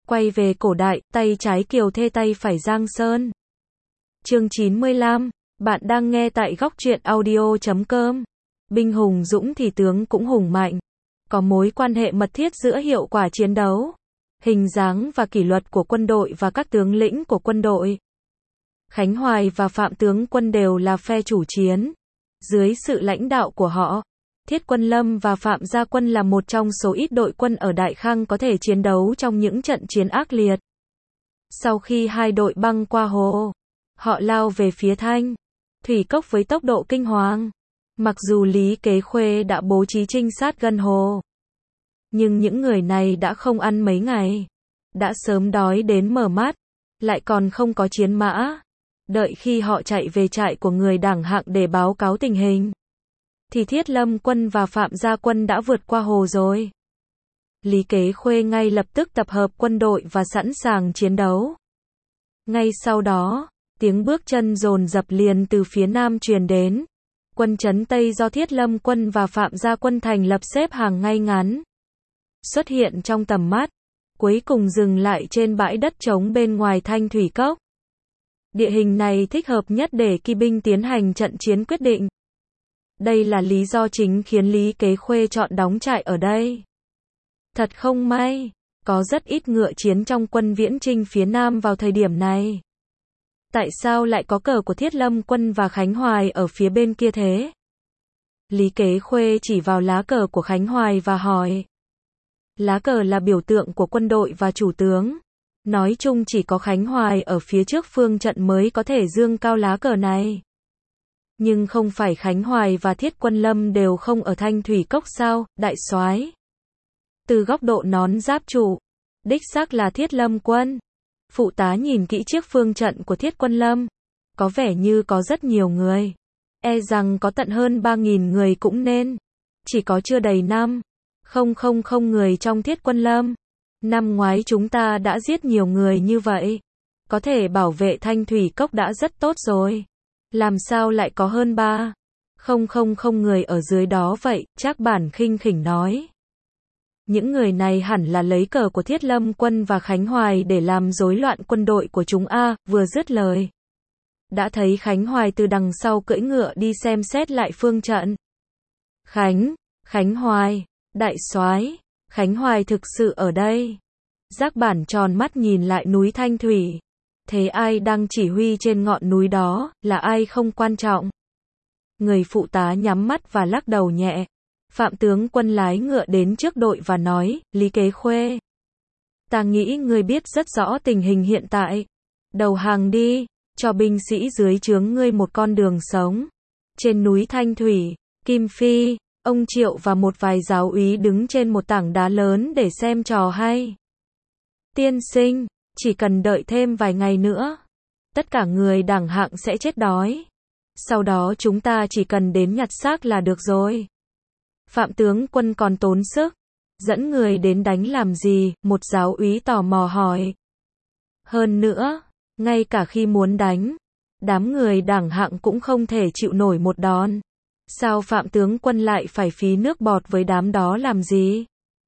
Quay về cổ đại, tay trái Kiều Thê tay phải Giang Sơn. Chương 95, bạn đang nghe tại góc truyện audio.com. Binh hùng dũng thì tướng cũng hùng mạnh. Có mối quan hệ mật thiết giữa hiệu quả chiến đấu, hình dáng và kỷ luật của quân đội và các tướng lĩnh của quân đội. Khánh Hoài và Phạm Tướng Quân đều là phe chủ chiến. Dưới sự lãnh đạo của họ, Thiết Quân Lâm và Phạm Gia Quân là một trong số ít đội quân ở Đại Khang có thể chiến đấu trong những trận chiến ác liệt. Sau khi hai đội băng qua hồ, họ lao về phía Thanh Thủy Cốc với tốc độ kinh hoàng. Mặc dù Lý Kế Khuê đã bố trí trinh sát gần hồ, nhưng những người này đã không ăn mấy ngày, đã sớm đói đến mở mắt, lại còn không có chiến mã. Đợi khi họ chạy về trại của người Đảng Hạng để báo cáo tình hình, thì Thiết Lâm Quân và Phạm Gia Quân đã vượt qua hồ rồi. Lý Kế Khuê ngay lập tức tập hợp quân đội và sẵn sàng chiến đấu. Ngay sau đó, tiếng bước chân dồn dập liền từ phía nam truyền đến. Quân trấn Tây do Thiết Lâm Quân và Phạm Gia Quân thành lập xếp hàng ngay ngắn, xuất hiện trong tầm mắt, cuối cùng dừng lại trên bãi đất trống bên ngoài Thanh Thủy Cốc. Địa hình này thích hợp nhất để kỵ binh tiến hành trận chiến quyết định. Đây là lý do chính khiến Lý Kế Khuê chọn đóng trại ở đây. Thật không may, có rất ít ngựa chiến trong quân viễn chinh phía Nam vào thời điểm này. Tại sao lại có cờ của Thiết Lâm Quân và Khánh Hoài ở phía bên kia thế? Lý Kế Khuê chỉ vào lá cờ của Khánh Hoài và hỏi. Lá cờ là biểu tượng của quân đội và chủ tướng. Nói chung chỉ có Khánh Hoài ở phía trước phương trận mới có thể dương cao lá cờ này. Nhưng không phải Khánh Hoài và Thiết Quân Lâm đều không ở Thanh Thủy Cốc sao, đại soái? Từ góc độ nón giáp trụ, đích xác là Thiết Lâm Quân. Phụ tá nhìn kỹ chiếc phương trận của Thiết Quân Lâm, có vẻ như có rất nhiều người. E rằng có tận hơn 3.000 người cũng nên. Chỉ có chưa đầy 5,000 người trong Thiết Quân Lâm. Năm ngoái chúng ta đã giết nhiều người như vậy. Có thể bảo vệ Thanh Thủy Cốc đã rất tốt rồi. Làm sao lại có hơn 3,000 người ở dưới đó vậy? Trác Bản khinh khỉnh nói. Những người này hẳn là lấy cờ của Thiết Lâm Quân và Khánh Hoài để làm rối loạn quân đội của chúng a. Vừa dứt lời, đã thấy Khánh Hoài từ đằng sau cưỡi ngựa đi xem xét lại phương trận. Khánh Hoài, đại soái, Khánh Hoài thực sự ở đây. Trác Bản tròn mắt nhìn lại núi Thanh Thủy. Thế ai đang chỉ huy trên ngọn núi đó, là ai không quan trọng. Người phụ tá nhắm mắt và lắc đầu nhẹ. Phạm Tướng Quân lái ngựa đến trước đội và nói, Lý Kế Khuê, ta nghĩ ngươi biết rất rõ tình hình hiện tại. Đầu hàng đi, cho binh sĩ dưới trướng ngươi một con đường sống. Trên núi Thanh Thủy, Kim Phi, ông Triệu và một vài giáo úy đứng trên một tảng đá lớn để xem trò hay. Tiên sinh, chỉ cần đợi thêm vài ngày nữa, tất cả người Đảng Hạng sẽ chết đói. Sau đó chúng ta chỉ cần đến nhặt xác là được rồi. Phạm Tướng Quân còn tốn sức, dẫn người đến đánh làm gì? Một giáo úy tò mò hỏi. Hơn nữa, ngay cả khi muốn đánh, đám người Đảng Hạng cũng không thể chịu nổi một đòn. Sao Phạm Tướng Quân lại phải phí nước bọt với đám đó làm gì?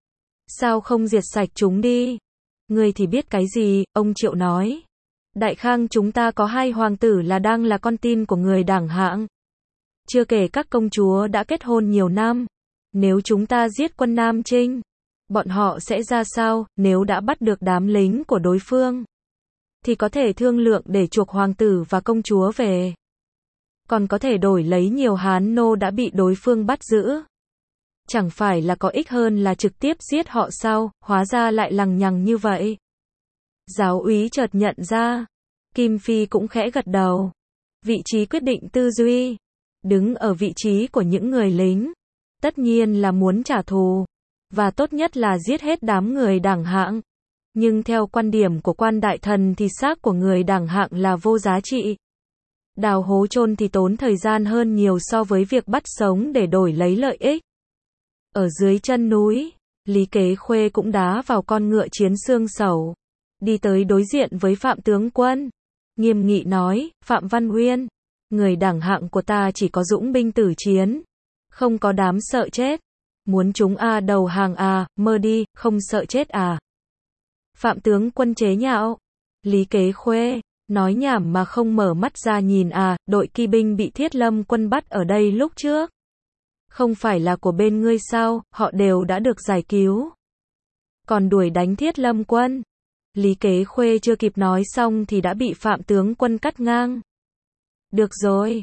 Sao không diệt sạch chúng đi? Ngươi thì biết cái gì? Ông Triệu nói. Đại Khang chúng ta có 2 hoàng tử đang là con tin của người Đảng Hạng. Chưa kể các công chúa đã kết hôn nhiều năm. Nếu chúng ta giết quân Nam Trinh, bọn họ sẽ ra sao? Nếu đã bắt được đám lính của đối phương, thì có thể thương lượng để chuộc hoàng tử và công chúa về. Còn có thể đổi lấy nhiều Hán nô đã bị đối phương bắt giữ. Chẳng phải là có ích hơn là trực tiếp giết họ sao? Hóa ra lại lằng nhằng như vậy. Giáo úy chợt nhận ra. Kim Phi cũng khẽ gật đầu. Vị trí quyết định tư duy. Đứng ở vị trí của những người lính, tất nhiên là muốn trả thù, và tốt nhất là giết hết đám người Đảng Hạng. Nhưng theo quan điểm của quan đại thần thì xác của người Đảng Hạng là vô giá trị. Đào hố chôn thì tốn thời gian hơn nhiều so với việc bắt sống để đổi lấy lợi ích. Ở dưới chân núi, Lý Kế Khuê cũng đá vào con ngựa chiến xương sẩu, đi tới đối diện với Phạm Tướng Quân, nghiêm nghị nói, Phạm Văn Uyên, người Đảng Hạng của ta chỉ có dũng binh tử chiến, không có đám sợ chết. Muốn chúng đầu hàng mơ đi, không sợ chết à? Phạm tướng quân chế nhạo. Lý Kế Khuê, nói nhảm mà không mở mắt ra nhìn à, đội kỵ binh bị Thiết Lâm quân bắt ở đây lúc trước. Không phải là của bên ngươi sao, họ đều đã được giải cứu. Còn đuổi đánh Thiết Lâm quân. Lý Kế Khuê chưa kịp nói xong thì đã bị Phạm tướng quân cắt ngang. Được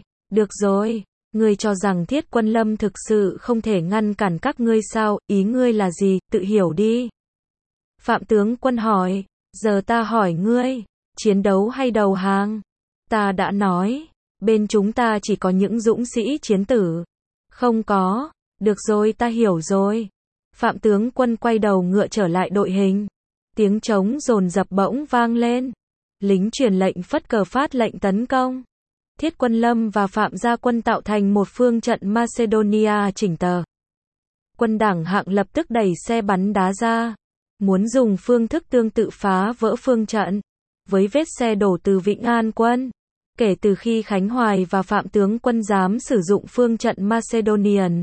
rồi, ngươi cho rằng Thiết Quân Lâm thực sự không thể ngăn cản các ngươi sao, ý ngươi là gì, tự hiểu đi. Phạm tướng quân hỏi, giờ ta hỏi ngươi, chiến đấu hay đầu hàng? Ta đã nói, bên chúng ta chỉ có những dũng sĩ chiến tử. Không có, được rồi ta hiểu rồi. Phạm tướng quân quay đầu ngựa trở lại đội hình. Tiếng trống dồn dập bỗng vang lên. Lính truyền lệnh phất cờ phát lệnh tấn công. Thiết Quân Lâm và Phạm Gia Quân tạo thành một phương trận Macedonia chỉnh tề. Quân Đảng Hạng lập tức đẩy xe bắn đá ra, muốn dùng phương thức tương tự phá vỡ phương trận, với vết xe đổ từ Vĩnh An quân. Kể từ khi Khánh Hoài và Phạm tướng quân dám sử dụng phương trận Macedonian,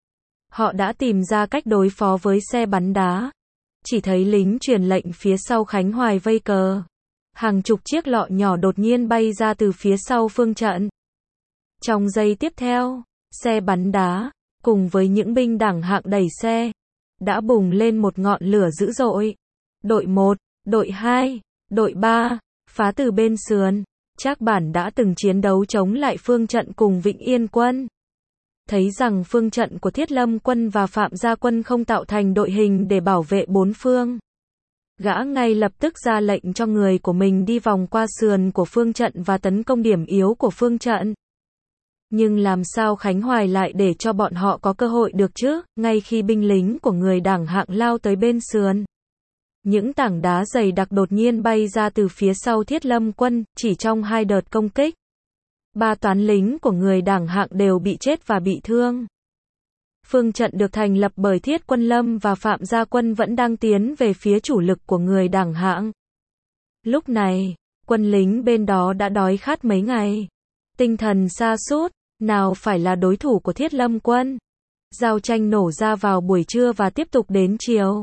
họ đã tìm ra cách đối phó với xe bắn đá. Chỉ thấy lính truyền lệnh phía sau Khánh Hoài vây cờ. Hàng chục chiếc lọ nhỏ đột nhiên bay ra từ phía sau phương trận. Trong giây tiếp theo, xe bắn đá, cùng với những binh Đảng Hạng đẩy xe, đã bùng lên một ngọn lửa dữ dội. Đội 1, đội 2, đội 3, phá từ bên sườn. Trác Bản đã từng chiến đấu chống lại phương trận cùng Vĩnh Yên quân. Thấy rằng phương trận của Thiết Lâm quân và Phạm Gia quân không tạo thành đội hình để bảo vệ bốn phương. Gã ngay lập tức ra lệnh cho người của mình đi vòng qua sườn của phương trận và tấn công điểm yếu của phương trận. Nhưng làm sao Khánh Hoài lại để cho bọn họ có cơ hội được chứ, ngay khi binh lính của người Đảng Hạng lao tới bên sườn. Những tảng đá dày đặc đột nhiên bay ra từ phía sau Thiết Lâm quân, chỉ trong 2 đợt công kích. 3 toán lính của người Đảng Hạng đều bị chết và bị thương. Phương trận được thành lập bởi Thiết Quân Lâm và Phạm Gia quân vẫn đang tiến về phía chủ lực của người Đảng Hạng. Lúc này, quân lính bên đó đã đói khát mấy ngày. Tinh thần sa sút, nào phải là đối thủ của Thiết Lâm quân. Giao tranh nổ ra vào buổi trưa và tiếp tục đến chiều.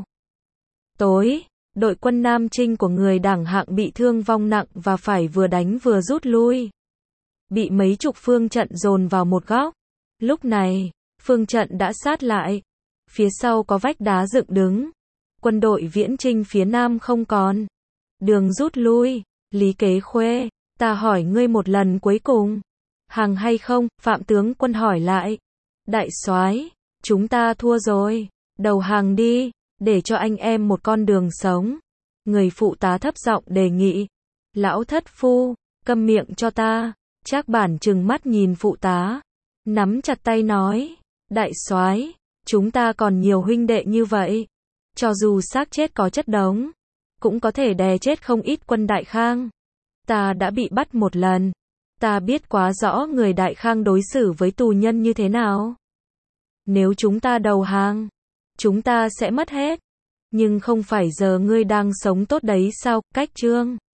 Tối, đội quân Nam Trinh của người Đảng Hạng bị thương vong nặng và phải vừa đánh vừa rút lui. Bị mấy chục phương trận dồn vào một góc. Lúc này, phương trận đã sát lại. Phía sau có vách đá dựng đứng. Quân đội Viễn Trinh phía Nam không còn đường rút lui. Lý Kế Khuê, ta hỏi ngươi một lần cuối cùng. Hàng hay không? Phạm tướng quân hỏi lại. Đại soái, chúng ta thua rồi. Đầu hàng đi, để cho anh em một con đường sống. Người phụ tá thấp giọng đề nghị. Lão thất phu, câm miệng cho ta. Trác Bản trừng mắt nhìn phụ tá, nắm chặt tay nói, đại soái, chúng ta còn nhiều huynh đệ như vậy, cho dù xác chết có chất đống, cũng có thể đè chết không ít quân Đại Khang. Ta đã bị bắt một lần, ta biết quá rõ người Đại Khang đối xử với tù nhân như thế nào. Nếu chúng ta đầu hàng, chúng ta sẽ mất hết. Nhưng không phải giờ ngươi đang sống tốt đấy sao, Cách Trương?